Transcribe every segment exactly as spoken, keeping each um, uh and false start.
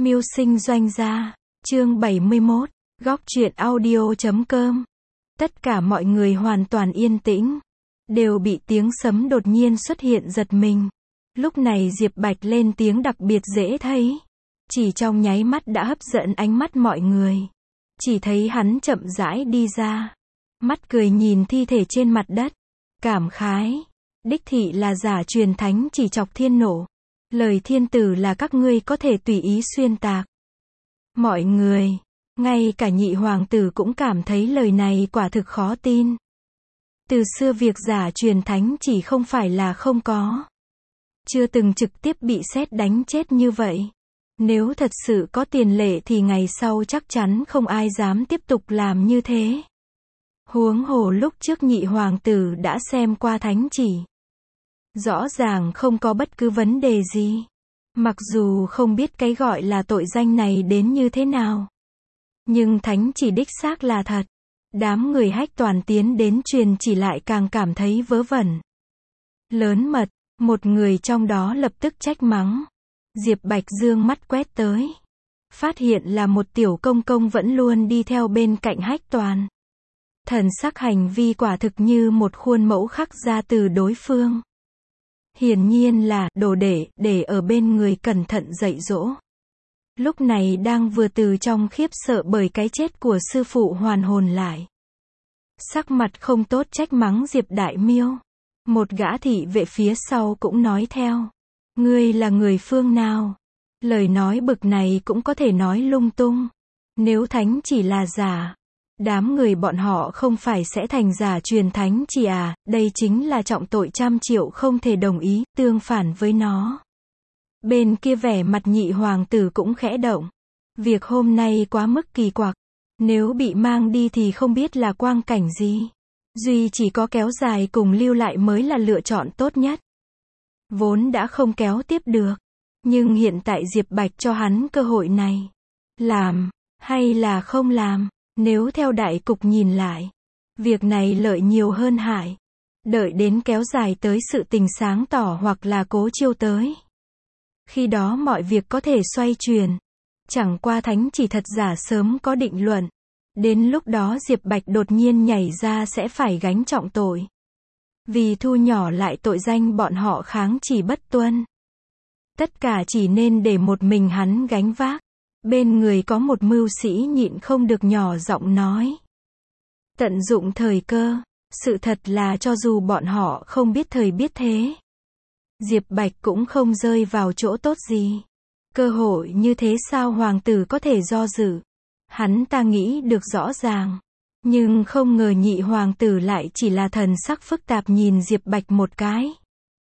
Mưu sinh doanh gia, chương bảy mươi mốt, góc truyện audio chấm com. Tất cả mọi người hoàn toàn yên tĩnh, đều bị tiếng sấm đột nhiên xuất hiện giật mình. Lúc này Diệp Bạch lên tiếng đặc biệt dễ thấy, chỉ trong nháy mắt đã hấp dẫn ánh mắt mọi người. Chỉ thấy hắn chậm rãi đi ra, mắt cười nhìn thi thể trên mặt đất, cảm khái, đích thị là giả truyền thánh chỉ chọc thiên nộ. Lời thiên tử là các ngươi có thể tùy ý xuyên tạc. Mọi người, ngay cả nhị hoàng tử cũng cảm thấy lời này quả thực khó tin. Từ xưa việc giả truyền thánh chỉ không phải là không có. Chưa từng trực tiếp bị sét đánh chết như vậy. Nếu thật sự có tiền lệ thì ngày sau chắc chắn không ai dám tiếp tục làm như thế. Huống hồ lúc trước nhị hoàng tử đã xem qua thánh chỉ. Rõ ràng không có bất cứ vấn đề gì. Mặc dù không biết cái gọi là tội danh này đến như thế nào. Nhưng thánh chỉ đích xác là thật. Đám người Hách Toàn tiến đến truyền chỉ lại càng cảm thấy vớ vẩn. Lớn mật, một người trong đó lập tức trách mắng. Diệp Bạch dương mắt quét tới. Phát hiện là một tiểu công công vẫn luôn đi theo bên cạnh Hách Toàn. Thần sắc hành vi quả thực như một khuôn mẫu khắc ra từ đối phương. Hiển nhiên là đồ đệ để ở bên người cẩn thận dạy dỗ. Lúc này đang vừa từ trong khiếp sợ bởi cái chết của sư phụ hoàn hồn lại. Sắc mặt không tốt trách mắng Diệp Đại Miêu. Một gã thị vệ phía sau cũng nói theo. Ngươi là người phương nào? Lời nói bực này cũng có thể nói lung tung. Nếu thánh chỉ là giả, đám người bọn họ không phải sẽ thành giả truyền thánh chỉ à, đây chính là trọng tội trăm triệu không thể đồng ý, tương phản với nó. Bên kia vẻ mặt nhị hoàng tử cũng khẽ động. Việc hôm nay quá mức kỳ quặc. Nếu bị mang đi thì không biết là quang cảnh gì. Duy chỉ có kéo dài cùng lưu lại mới là lựa chọn tốt nhất. Vốn đã không kéo tiếp được. Nhưng hiện tại Diệp Bạch cho hắn cơ hội này. Làm, hay là không làm? Nếu theo đại cục nhìn lại, việc này lợi nhiều hơn hại. Đợi đến kéo dài tới sự tình sáng tỏ hoặc là Cố Chiêu tới. Khi đó mọi việc có thể xoay chuyển. Chẳng qua thánh chỉ thật giả sớm có định luận. Đến lúc đó Diệp Bạch đột nhiên nhảy ra sẽ phải gánh trọng tội. Vì thu nhỏ lại tội danh bọn họ kháng chỉ bất tuân. Tất cả chỉ nên để một mình hắn gánh vác. Bên người có một mưu sĩ nhịn không được nhỏ giọng nói. Tận dụng thời cơ, sự thật là cho dù bọn họ không biết thời biết thế. Diệp Bạch cũng không rơi vào chỗ tốt gì. Cơ hội như thế sao hoàng tử có thể do dự. Hắn ta nghĩ được rõ ràng. Nhưng không ngờ nhị hoàng tử lại chỉ là thần sắc phức tạp nhìn Diệp Bạch một cái.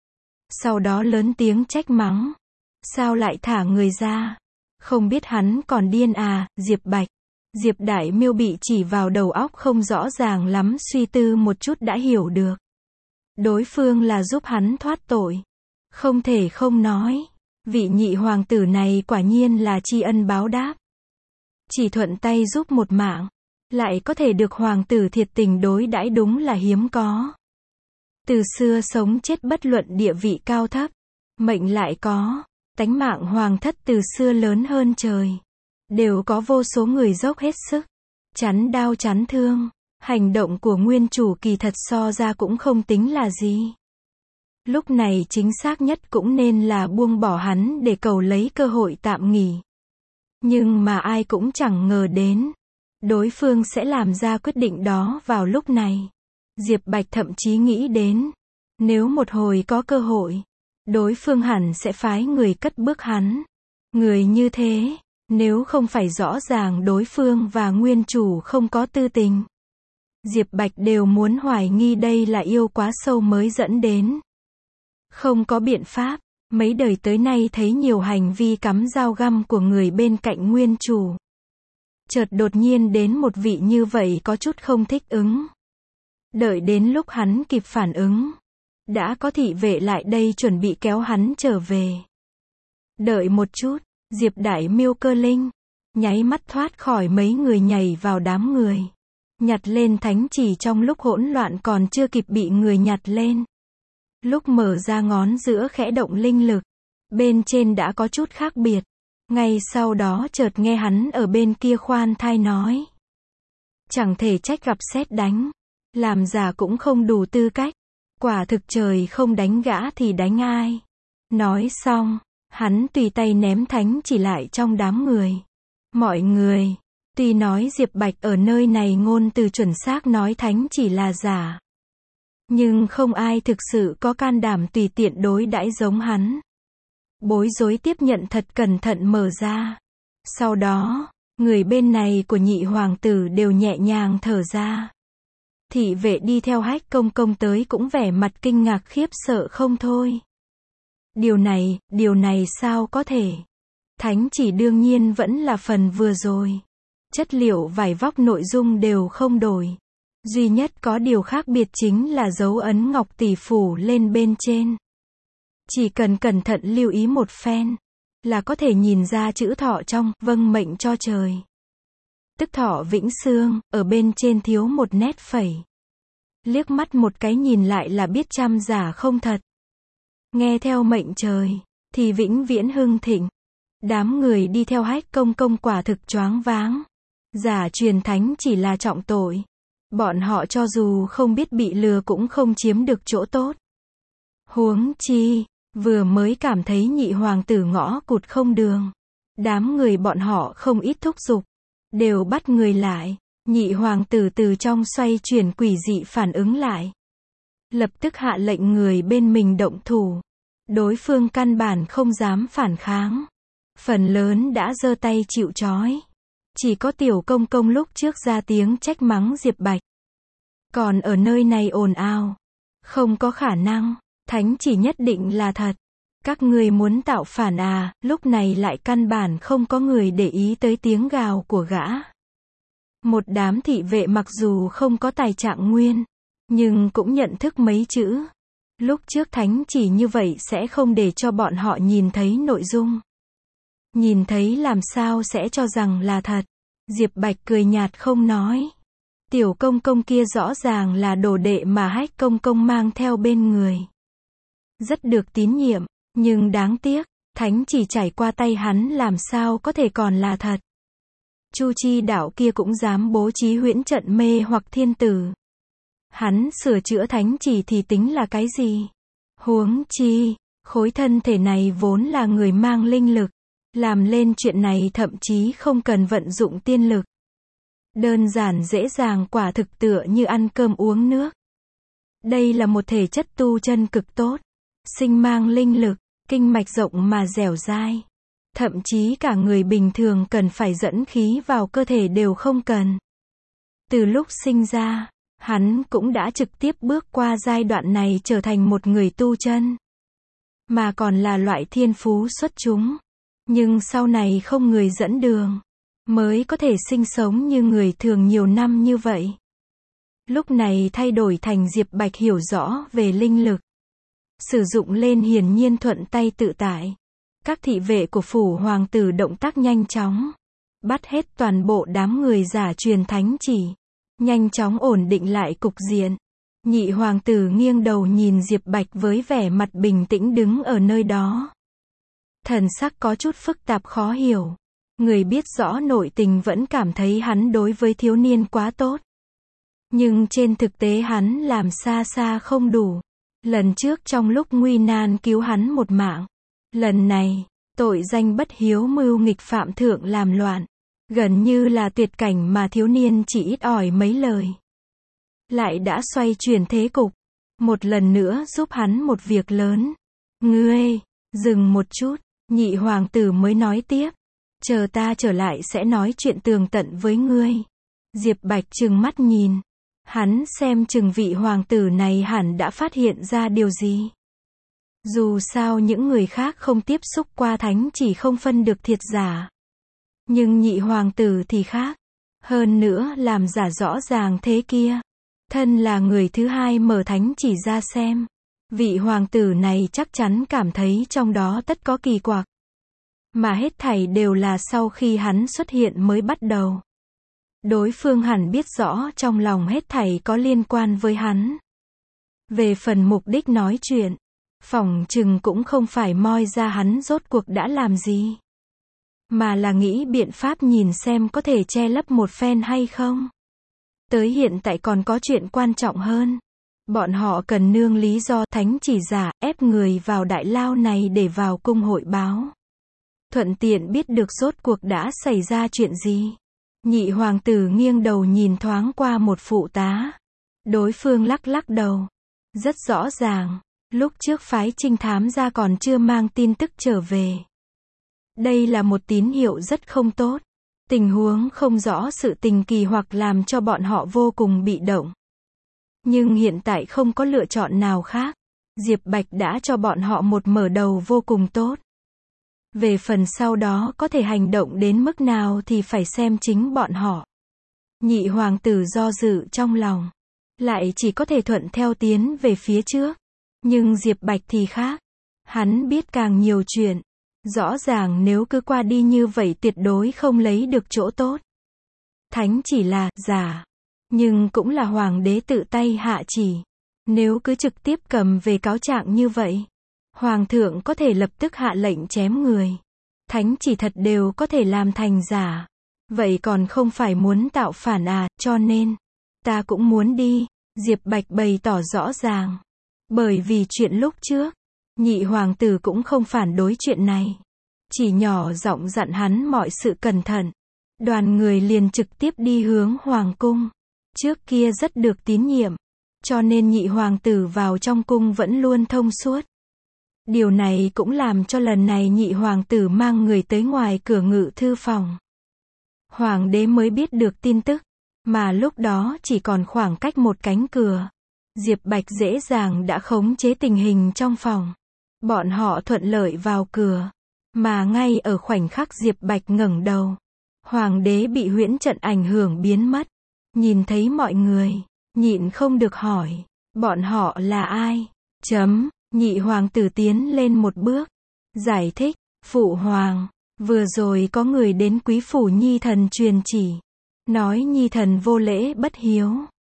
Sau đó lớn tiếng trách mắng. Sao lại thả người ra? Không biết hắn còn điên à, Diệp Bạch. Diệp Đại Miêu bị chỉ vào đầu óc không rõ ràng lắm, suy tư một chút đã hiểu được. Đối phương là giúp hắn thoát tội. Không thể không nói. Vị nhị hoàng tử này quả nhiên là tri ân báo đáp. Chỉ thuận tay giúp một mạng. Lại có thể được hoàng tử thiệt tình đối đãi đúng là hiếm có. Từ xưa sống chết bất luận địa vị cao thấp. Mệnh lại có. Tánh mạng hoàng thất từ xưa lớn hơn trời. Đều có vô số người dốc hết sức. Chắn đao chắn thương. Hành động của nguyên chủ kỳ thật so ra cũng không tính là gì. Lúc này chính xác nhất cũng nên là buông bỏ hắn để cầu lấy cơ hội tạm nghỉ. Nhưng mà ai cũng chẳng ngờ đến. Đối phương sẽ làm ra quyết định đó vào lúc này. Diệp Bạch thậm chí nghĩ đến. Nếu một hồi có cơ hội. Đối phương hẳn sẽ phái người cất bước hắn. Người như thế, nếu không phải rõ ràng đối phương và nguyên chủ không có tư tình. Diệp Bạch đều muốn hoài nghi đây là yêu quá sâu mới dẫn đến. Không có biện pháp, mấy đời tới nay thấy nhiều hành vi cắm dao găm của người bên cạnh nguyên chủ. Chợt đột nhiên đến một vị như vậy có chút không thích ứng. Đợi đến lúc hắn kịp phản ứng. Đã có thị vệ lại đây chuẩn bị kéo hắn trở về. Đợi một chút, Diệp Đại Miêu cơ linh. Nháy mắt thoát khỏi mấy người nhảy vào đám người. Nhặt lên thánh chỉ trong lúc hỗn loạn còn chưa kịp bị người nhặt lên. Lúc mở ra ngón giữa khẽ động linh lực. Bên trên đã có chút khác biệt. Ngay sau đó chợt nghe hắn ở bên kia khoan thai nói. Chẳng thể trách gặp sét đánh. Làm giả cũng không đủ tư cách. Quả thực trời không đánh gã thì đánh ai. Nói xong, hắn tùy tay ném thánh chỉ lại trong đám người. Mọi người, tuy nói Diệp Bạch ở nơi này ngôn từ chuẩn xác nói thánh chỉ là giả. Nhưng không ai thực sự có can đảm tùy tiện đối đãi giống hắn. Bối rối tiếp nhận thật cẩn thận mở ra. Sau đó, người bên này của nhị hoàng tử đều nhẹ nhàng thở ra. Thị vệ đi theo Hách Công Công tới cũng vẻ mặt kinh ngạc khiếp sợ không thôi. Điều này, điều này sao có thể? Thánh chỉ đương nhiên vẫn là phần vừa rồi. Chất liệu vải vóc nội dung đều không đổi. Duy nhất có điều khác biệt chính là dấu ấn ngọc tỷ phủ lên bên trên. Chỉ cần cẩn thận lưu ý một phen, là có thể nhìn ra chữ thọ trong, vâng mệnh cho trời. Tức thọ vĩnh xương, ở bên trên thiếu một nét phẩy. Liếc mắt một cái nhìn lại là biết trăm giả không thật. Nghe theo mệnh trời, thì vĩnh viễn hưng thịnh. Đám người đi theo Hách Công Công quả thực choáng váng. Giả truyền thánh chỉ là trọng tội. Bọn họ cho dù không biết bị lừa cũng không chiếm được chỗ tốt. Huống chi, vừa mới cảm thấy nhị hoàng tử ngõ cụt không đường. Đám người bọn họ không ít thúc giục. Đều bắt người lại. Nhị hoàng tử từ trong xoay chuyển quỷ dị phản ứng lại. Lập tức hạ lệnh người bên mình động thủ. Đối phương căn bản không dám phản kháng. Phần lớn đã giơ tay chịu trói. Chỉ có Tiểu Công Công lúc trước ra tiếng trách mắng Diệp Bạch. Còn ở nơi này ồn ào. Không có khả năng. Thánh chỉ nhất định là thật. Các người muốn tạo phản à, lúc này lại căn bản không có người để ý tới tiếng gào của gã. Một đám thị vệ mặc dù không có tài trạng nguyên, nhưng cũng nhận thức mấy chữ. Lúc trước thánh chỉ như vậy sẽ không để cho bọn họ nhìn thấy nội dung. Nhìn thấy làm sao sẽ cho rằng là thật. Diệp Bạch cười nhạt không nói. Tiểu Công Công kia rõ ràng là đồ đệ mà Hách Công Công mang theo bên người. Rất được tín nhiệm, nhưng đáng tiếc, thánh chỉ trải qua tay hắn làm sao có thể còn là thật. Chu Chi đạo kia cũng dám bố trí huyễn trận mê hoặc thiên tử. Hắn sửa chữa thánh chỉ thì tính là cái gì? Huống chi, khối thân thể này vốn là người mang linh lực. Làm lên chuyện này thậm chí không cần vận dụng tiên lực. Đơn giản dễ dàng quả thực tựa như ăn cơm uống nước. Đây là một thể chất tu chân cực tốt. Sinh mang linh lực, kinh mạch rộng mà dẻo dai. Thậm chí cả người bình thường cần phải dẫn khí vào cơ thể đều không cần. Từ lúc sinh ra, hắn cũng đã trực tiếp bước qua giai đoạn này trở thành một người tu chân. Mà còn là loại thiên phú xuất chúng. Nhưng sau này không người dẫn đường, mới có thể sinh sống như người thường nhiều năm như vậy. Lúc này thay đổi thành Diệp Bạch hiểu rõ về linh lực. Sử dụng lên hiển nhiên thuận tay tự tại. Các thị vệ của phủ hoàng tử động tác nhanh chóng. Bắt hết toàn bộ đám người giả truyền thánh chỉ. Nhanh chóng ổn định lại cục diện. Nhị hoàng tử nghiêng đầu nhìn Diệp Bạch với vẻ mặt bình tĩnh đứng ở nơi đó. Thần sắc có chút phức tạp khó hiểu. Người biết rõ nội tình vẫn cảm thấy hắn đối với thiếu niên quá tốt. Nhưng trên thực tế hắn làm xa xa không đủ. Lần trước trong lúc nguy nan cứu hắn một mạng. Lần này, tội danh bất hiếu mưu nghịch phạm thượng làm loạn. Gần như là tuyệt cảnh mà thiếu niên chỉ ít ỏi mấy lời. Lại đã xoay chuyển thế cục. Một lần nữa giúp hắn một việc lớn. Ngươi, dừng một chút. Nhị hoàng tử mới nói tiếp. Chờ ta trở lại sẽ nói chuyện tường tận với ngươi. Diệp Bạch trừng mắt nhìn. Hắn xem chừng vị hoàng tử này hẳn đã phát hiện ra điều gì. Dù sao những người khác không tiếp xúc qua thánh chỉ không phân được thiệt giả. Nhưng nhị hoàng tử thì khác. Hơn nữa làm giả rõ ràng thế kia. Thân là người thứ hai mở thánh chỉ ra xem. Vị hoàng tử này chắc chắn cảm thấy trong đó tất có kỳ quặc. Mà hết thảy đều là sau khi hắn xuất hiện mới bắt đầu. Đối phương hẳn biết rõ trong lòng hết thảy có liên quan với hắn. Về phần mục đích nói chuyện, phỏng chừng cũng không phải moi ra hắn rốt cuộc đã làm gì. mà là nghĩ biện pháp nhìn xem có thể che lấp một phen hay không. Tới hiện tại còn có chuyện quan trọng hơn. Bọn họ cần nương lý do thánh chỉ giả, ép người vào đại lao này để vào cung hội báo. Thuận tiện biết được rốt cuộc đã xảy ra chuyện gì. Nhị hoàng tử nghiêng đầu nhìn thoáng qua một phụ tá. Đối phương lắc lắc đầu. Rất rõ ràng, lúc trước phái trinh thám ra còn chưa mang tin tức trở về. Đây là một tín hiệu rất không tốt. Tình huống không rõ sự tình kỳ hoặc làm cho bọn họ vô cùng bị động. Nhưng hiện tại không có lựa chọn nào khác. Diệp Bạch đã cho bọn họ một mở đầu vô cùng tốt. Về phần sau đó có thể hành động đến mức nào thì phải xem chính bọn họ. Nhị hoàng tử do dự trong lòng. Lại chỉ có thể thuận theo tiến về phía trước. Nhưng Diệp Bạch thì khác. Hắn biết càng nhiều chuyện. Rõ ràng nếu cứ qua đi như vậy tuyệt đối không lấy được chỗ tốt. Thánh chỉ là giả. Nhưng cũng là hoàng đế tự tay hạ chỉ. Nếu cứ trực tiếp cầm về cáo trạng như vậy. Hoàng thượng có thể lập tức hạ lệnh chém người. Thánh chỉ thật đều có thể làm thành giả. Vậy còn không phải muốn tạo phản à, cho nên. Ta cũng muốn đi. Diệp Bạch bày tỏ rõ ràng. Bởi vì chuyện lúc trước. Nhị hoàng tử cũng không phản đối chuyện này. Chỉ nhỏ giọng dặn hắn mọi sự cẩn thận. Đoàn người liền trực tiếp đi hướng hoàng cung. Trước kia rất được tín nhiệm. Cho nên nhị hoàng tử vào trong cung vẫn luôn thông suốt. Điều này cũng làm cho lần này nhị hoàng tử mang người tới ngoài cửa ngự thư phòng. Hoàng đế mới biết được tin tức. Mà lúc đó chỉ còn khoảng cách một cánh cửa. Diệp Bạch dễ dàng đã khống chế tình hình trong phòng. Bọn họ thuận lợi vào cửa. Mà ngay ở khoảnh khắc Diệp Bạch ngẩng đầu. Hoàng đế bị huyễn trận ảnh hưởng biến mất. Nhìn thấy mọi người. Nhịn không được hỏi. Bọn họ là ai? Chấm. Nhị hoàng tử tiến lên một bước. Giải thích. Phụ hoàng. Vừa rồi có người đến quý phủ nhi thần truyền chỉ. Nói nhi thần vô lễ bất hiếu.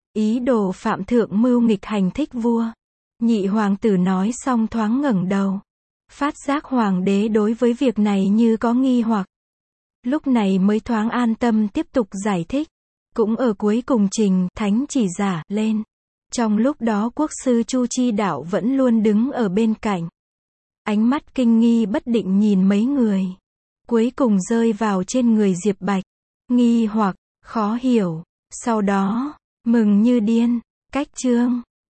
Ý đồ phạm thượng mưu nghịch hành thích vua. Nhị hoàng tử nói xong thoáng ngẩng đầu. Phát giác hoàng đế đối với việc này như có nghi hoặc. Lúc này mới thoáng an tâm tiếp tục giải thích. Cũng ở cuối cùng trình thánh chỉ giả lên. Trong lúc đó quốc sư Chu Chi Đạo vẫn luôn đứng ở bên cạnh. Ánh mắt kinh nghi bất định nhìn mấy người. Cuối cùng rơi vào trên người Diệp Bạch. Nghi hoặc, khó hiểu. Sau đó, mừng như điên. Cách chương.